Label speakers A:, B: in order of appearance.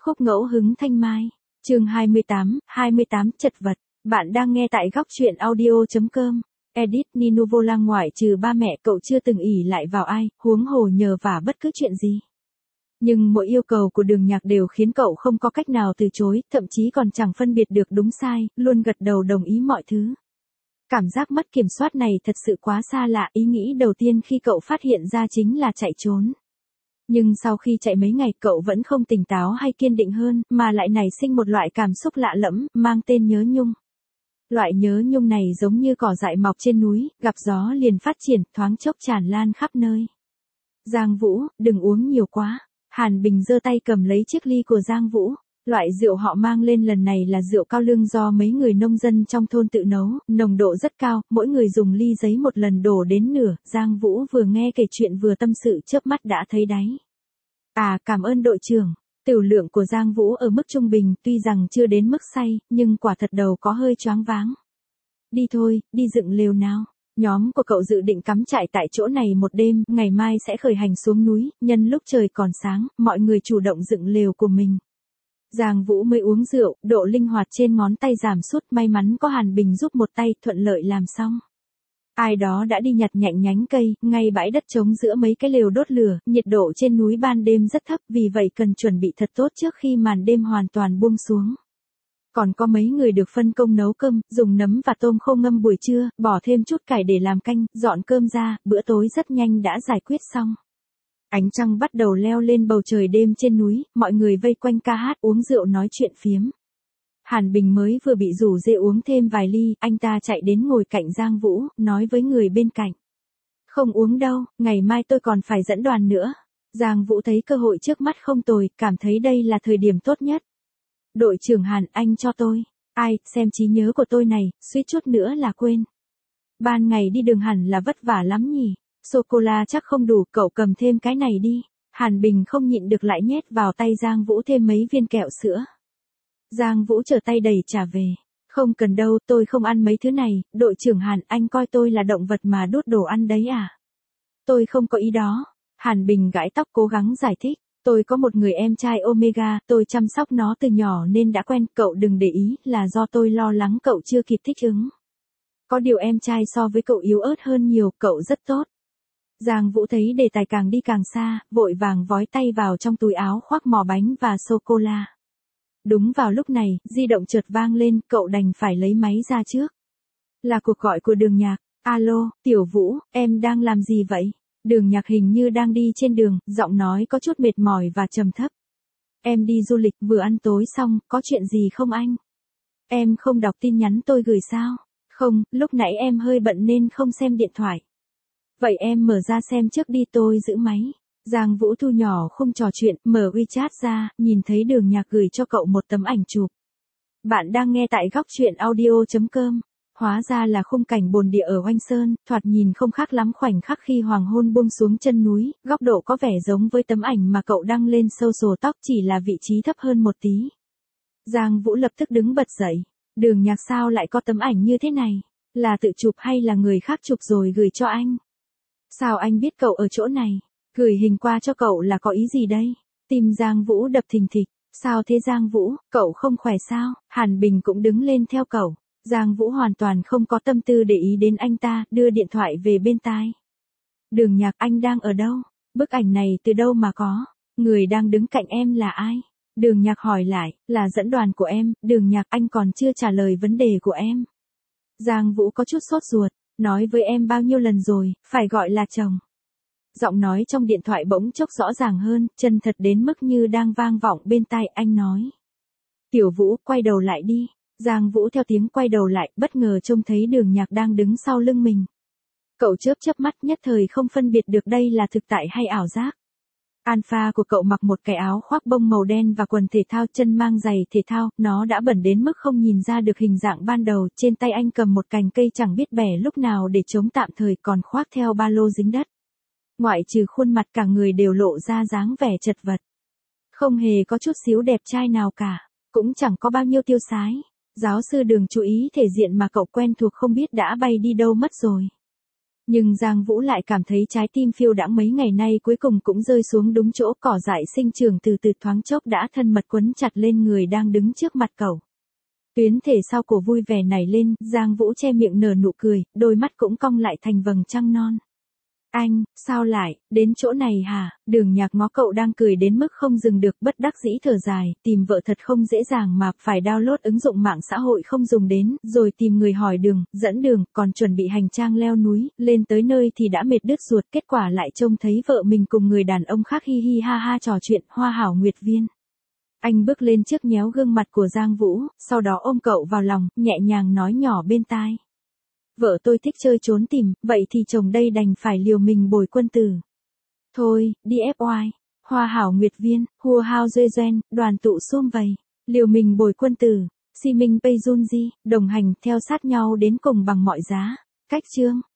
A: Khúc ngẫu hứng thanh mai. Chương 28 chật vật. Bạn đang nghe tại góc truyện audio.com. Edit Nino Volang ngoại trừ ba mẹ cậu chưa từng ỷ lại vào ai, huống hồ nhờ vả bất cứ chuyện gì. Nhưng mỗi yêu cầu của Đường Nhạc đều khiến cậu không có cách nào từ chối, thậm chí còn chẳng phân biệt được đúng sai, luôn gật đầu đồng ý mọi thứ. Cảm giác mất kiểm soát này thật sự quá xa lạ, ý nghĩ đầu tiên khi cậu phát hiện ra chính là chạy trốn. Nhưng sau khi chạy mấy ngày cậu vẫn không tỉnh táo hay kiên định hơn, mà lại nảy sinh một loại cảm xúc lạ lẫm, mang tên nhớ nhung. Loại nhớ nhung này giống như cỏ dại mọc trên núi, gặp gió liền phát triển, thoáng chốc tràn lan khắp nơi. Giang Vũ, đừng uống nhiều quá. Hàn Bình giơ tay cầm lấy chiếc ly của Giang Vũ. Loại rượu họ mang lên lần này là rượu cao lương do mấy người nông dân trong thôn tự nấu, nồng độ rất cao, mỗi người dùng ly giấy một lần đổ đến nửa. Giang Vũ vừa nghe kể chuyện vừa tâm sự chớp mắt đã thấy đáy. À, cảm ơn đội trưởng. Tửu lượng của Giang Vũ ở mức trung bình, tuy rằng chưa đến mức say, nhưng quả thật đầu có hơi choáng váng. Đi thôi, đi dựng lều nào. Nhóm của cậu dự định cắm trại tại chỗ này một đêm, ngày mai sẽ khởi hành xuống núi, nhân lúc trời còn sáng, mọi người chủ động dựng lều của mình. Giang Vũ mới uống rượu, độ linh hoạt trên ngón tay giảm sút, may mắn có Hàn Bình giúp một tay, thuận lợi làm xong. Ai đó đã đi nhặt nhạnh nhánh cây, ngay bãi đất trống giữa mấy cái lều đốt lửa, nhiệt độ trên núi ban đêm rất thấp, vì vậy cần chuẩn bị thật tốt trước khi màn đêm hoàn toàn buông xuống. Còn có mấy người được phân công nấu cơm, dùng nấm và tôm khô ngâm buổi trưa, bỏ thêm chút cải để làm canh, dọn cơm ra, bữa tối rất nhanh đã giải quyết xong. Ánh trăng bắt đầu leo lên bầu trời đêm trên núi, mọi người vây quanh ca hát uống rượu nói chuyện phiếm. Hàn Bình mới vừa bị rủ dê uống thêm vài ly, anh ta chạy đến ngồi cạnh Giang Vũ, nói với người bên cạnh. Không uống đâu, ngày mai tôi còn phải dẫn đoàn nữa. Giang Vũ thấy cơ hội trước mắt không tồi, cảm thấy đây là thời điểm tốt nhất. Đội trưởng Hàn, anh cho tôi. Ai, xem trí nhớ của tôi này, suýt chút nữa là quên. Ban ngày đi đường hẳn là vất vả lắm nhỉ. Sô-cô-la chắc không đủ, cậu cầm thêm cái này đi. Hàn Bình không nhịn được lại nhét vào tay Giang Vũ thêm mấy viên kẹo sữa. Giang Vũ trở tay đẩy trả về. Không cần đâu, tôi không ăn mấy thứ này, đội trưởng Hàn, anh coi tôi là động vật mà đốt đồ ăn đấy à? Tôi không có ý đó. Hàn Bình gãi tóc cố gắng giải thích. Tôi có một người em trai Omega, tôi chăm sóc nó từ nhỏ nên đã quen, cậu đừng để ý, là do tôi lo lắng cậu chưa kịp thích ứng. Có điều em trai so với cậu yếu ớt hơn nhiều, cậu rất tốt. Giang Vũ thấy đề tài càng đi càng xa, vội vàng vói tay vào trong túi áo khoác mỏ bánh và sô-cô-la. Đúng vào lúc này, di động chợt vang lên, cậu đành phải lấy máy ra trước. Là cuộc gọi của Đường Nhạc. Alo, Tiểu Vũ, em đang làm gì vậy? Đường Nhạc hình như đang đi trên đường, giọng nói có chút mệt mỏi và trầm thấp. Em đi du lịch, vừa ăn tối xong, có chuyện gì không anh? Em không đọc tin nhắn tôi gửi sao? Không, lúc nãy em hơi bận nên không xem điện thoại. Vậy em mở ra xem trước đi, tôi giữ máy. Giang Vũ thu nhỏ khung trò chuyện, mở WeChat ra, nhìn thấy Đường Nhạc gửi cho cậu một tấm ảnh chụp. Bạn đang nghe tại góc truyện audio.com. Hóa ra là khung cảnh bồn địa ở Oanh Sơn, thoạt nhìn không khác lắm khoảnh khắc khi hoàng hôn buông xuống chân núi, góc độ có vẻ giống với tấm ảnh mà cậu đăng lên social, tóc chỉ là vị trí thấp hơn một tí. Giang Vũ lập tức đứng bật dậy. Đường Nhạc sao lại có tấm ảnh như thế này? Là tự chụp hay là người khác chụp rồi gửi cho anh? Sao anh biết cậu ở chỗ này? Gửi hình qua cho cậu là có ý gì đây? Tim Giang Vũ đập thình thịch. Sao thế Giang Vũ, cậu không khỏe sao? Hàn Bình cũng đứng lên theo cậu. Giang Vũ hoàn toàn không có tâm tư để ý đến anh ta, đưa điện thoại về bên tai. Đường Nhạc, anh đang ở đâu? Bức ảnh này từ đâu mà có? Người đang đứng cạnh em là ai? Đường Nhạc hỏi lại, là dẫn đoàn của em. Đường Nhạc, anh còn chưa trả lời vấn đề của em. Giang Vũ có chút sốt ruột, nói với em bao nhiêu lần rồi, phải gọi là chồng. Giọng nói trong điện thoại bỗng chốc rõ ràng hơn, chân thật đến mức như đang vang vọng bên tai, anh nói. Tiểu Vũ, quay đầu lại đi. Giang Vũ theo tiếng quay đầu lại, bất ngờ trông thấy Đường Nhạc đang đứng sau lưng mình. Cậu chớp mắt, nhất thời không phân biệt được đây là thực tại hay ảo giác. Alpha của cậu mặc một cái áo khoác bông màu đen và quần thể thao, chân mang giày thể thao, nó đã bẩn đến mức không nhìn ra được hình dạng ban đầu, trên tay anh cầm một cành cây chẳng biết bẻ lúc nào để chống tạm thời, còn khoác theo ba lô dính đất. Ngoại trừ khuôn mặt, cả người đều lộ ra dáng vẻ chật vật. Không hề có chút xíu đẹp trai nào cả, cũng chẳng có bao nhiêu tiêu sái. Giáo sư Đường chú ý thể diện mà cậu quen thuộc không biết đã bay đi đâu mất rồi. Nhưng Giang Vũ lại cảm thấy trái tim phiêu đãng mấy ngày nay cuối cùng cũng rơi xuống đúng chỗ, cỏ dại sinh trưởng từ từ thoáng chốc đã thân mật quấn chặt lên người đang đứng trước mặt cậu. Tuyến thể sau cổ vui vẻ nảy lên, Giang Vũ che miệng nở nụ cười, đôi mắt cũng cong lại thành vầng trăng non. Anh, sao lại, đến chỗ này hả? Đường Nhạc ngó cậu đang cười đến mức không dừng được, bất đắc dĩ thở dài, tìm vợ thật không dễ dàng mà, phải download ứng dụng mạng xã hội không dùng đến, rồi tìm người hỏi đường, dẫn đường, còn chuẩn bị hành trang leo núi, lên tới nơi thì đã mệt đứt ruột, kết quả lại trông thấy vợ mình cùng người đàn ông khác hi hi ha ha trò chuyện, hoa hảo nguyệt viên. Anh bước lên trước nhéo gương mặt của Giang Vũ, sau đó ôm cậu vào lòng, nhẹ nhàng nói nhỏ bên tai. Vợ tôi thích chơi trốn tìm, vậy thì chồng đây đành phải liều mình bồi quân tử. Thôi, đi FY, hoa hảo nguyệt viên, hùa hao duê doen, đoàn tụ xôm vầy, liều mình bồi quân tử, si minh pay junji, đồng hành theo sát nhau đến cùng bằng mọi giá. Cách chương.